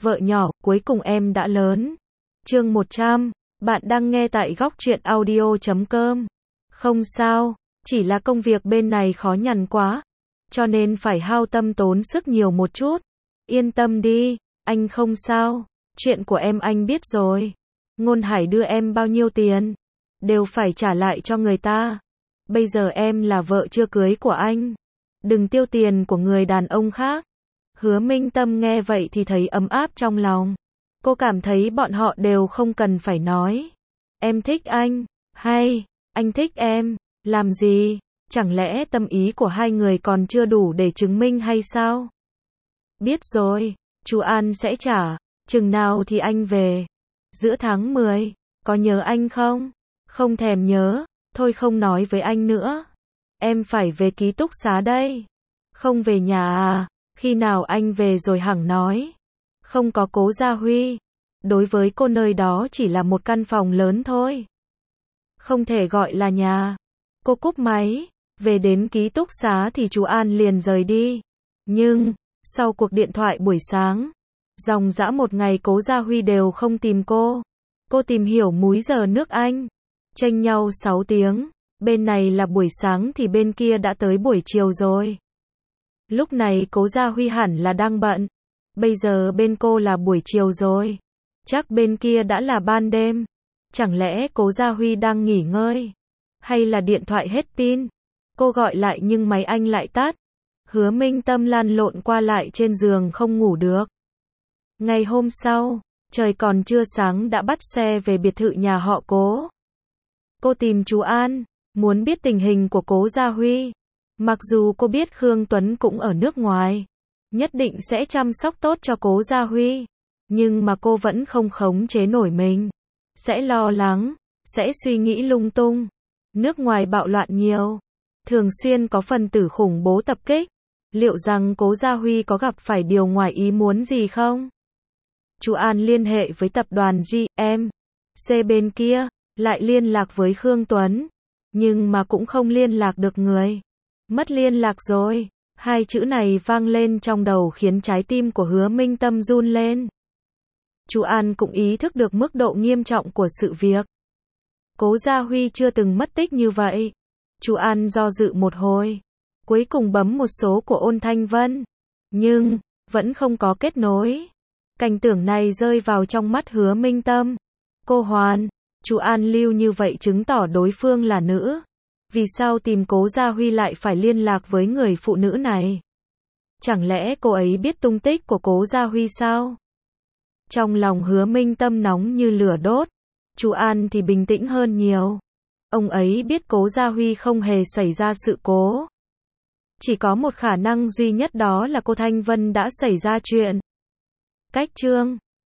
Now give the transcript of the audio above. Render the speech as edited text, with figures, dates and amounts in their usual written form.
Vợ nhỏ, cuối cùng em đã lớn. Chương 100, bạn đang nghe tại góc truyện audio.com. Không sao, chỉ là công việc bên này khó nhằn quá, cho nên phải hao tâm tốn sức nhiều một chút. Yên tâm đi, anh không sao, chuyện của em anh biết rồi. Ngôn Hải đưa em bao nhiêu tiền, đều phải trả lại cho người ta. Bây giờ em là vợ chưa cưới của anh, đừng tiêu tiền của người đàn ông khác. Hứa Minh Tâm nghe vậy thì thấy ấm áp trong lòng. Cô cảm thấy bọn họ đều không cần phải nói. Em thích anh, hay, anh thích em, làm gì? Chẳng lẽ tâm ý của hai người còn chưa đủ để chứng minh hay sao? Biết rồi, chú An sẽ trả, chừng nào thì anh về? Giữa tháng 10, có nhớ anh không? Không thèm nhớ, thôi không nói với anh nữa. Em phải về ký túc xá đây. Không về nhà à? Khi nào anh về rồi hẳn nói. Không có Cố Gia Huy. Đối với cô nơi đó chỉ là một căn phòng lớn thôi. Không thể gọi là nhà. Cô cúp máy, về đến ký túc xá thì chú An liền rời đi. Nhưng, sau cuộc điện thoại buổi sáng, dòng dã một ngày Cố Gia Huy đều không tìm cô. Cô tìm hiểu múi giờ nước Anh. Chênh nhau 6 tiếng, bên này là buổi sáng thì bên kia đã tới buổi chiều rồi. Lúc này Cố Gia Huy hẳn là đang bận. Bây giờ bên cô là buổi chiều rồi. Chắc bên kia đã là ban đêm. Chẳng lẽ Cố Gia Huy đang nghỉ ngơi? Hay là điện thoại hết pin? Cô gọi lại nhưng máy anh lại tắt. Hứa Minh Tâm lăn lộn qua lại trên giường không ngủ được. Ngày hôm sau, trời còn chưa sáng đã bắt xe về biệt thự nhà họ Cố. Cô tìm chú An, muốn biết tình hình của Cố Gia Huy. Mặc dù cô biết Khương Tuấn cũng ở nước ngoài, nhất định sẽ chăm sóc tốt cho Cố Gia Huy, nhưng mà cô vẫn không khống chế nổi mình. Sẽ lo lắng, sẽ suy nghĩ lung tung. Nước ngoài bạo loạn nhiều, thường xuyên có phần tử khủng bố tập kích. Liệu rằng Cố Gia Huy có gặp phải điều ngoài ý muốn gì không? Chú An liên hệ với tập đoàn GMC bên kia, lại liên lạc với Khương Tuấn, nhưng mà cũng không liên lạc được người. Mất liên lạc rồi. Hai chữ này vang lên trong đầu khiến trái tim của Hứa Minh Tâm run lên. Chú An cũng ý thức được mức độ nghiêm trọng của sự việc. Cố Gia Huy chưa từng mất tích như vậy. Chú An do dự một hồi, cuối cùng bấm một số của Ôn Thanh Vân, nhưng vẫn không có kết nối. Cảnh tượng này rơi vào trong mắt Hứa Minh Tâm. Cô Hoàn, chú An lưu như vậy chứng tỏ đối phương là nữ. Vì sao tìm Cố Gia Huy lại phải liên lạc với người phụ nữ này? Chẳng lẽ cô ấy biết tung tích của Cố Gia Huy sao? Trong lòng Hứa Minh Tâm nóng như lửa đốt. Chú An thì bình tĩnh hơn nhiều. Ông ấy biết Cố Gia Huy không hề xảy ra sự cố. Chỉ có một khả năng duy nhất, đó là cô Thanh Vân đã xảy ra chuyện. Cách chương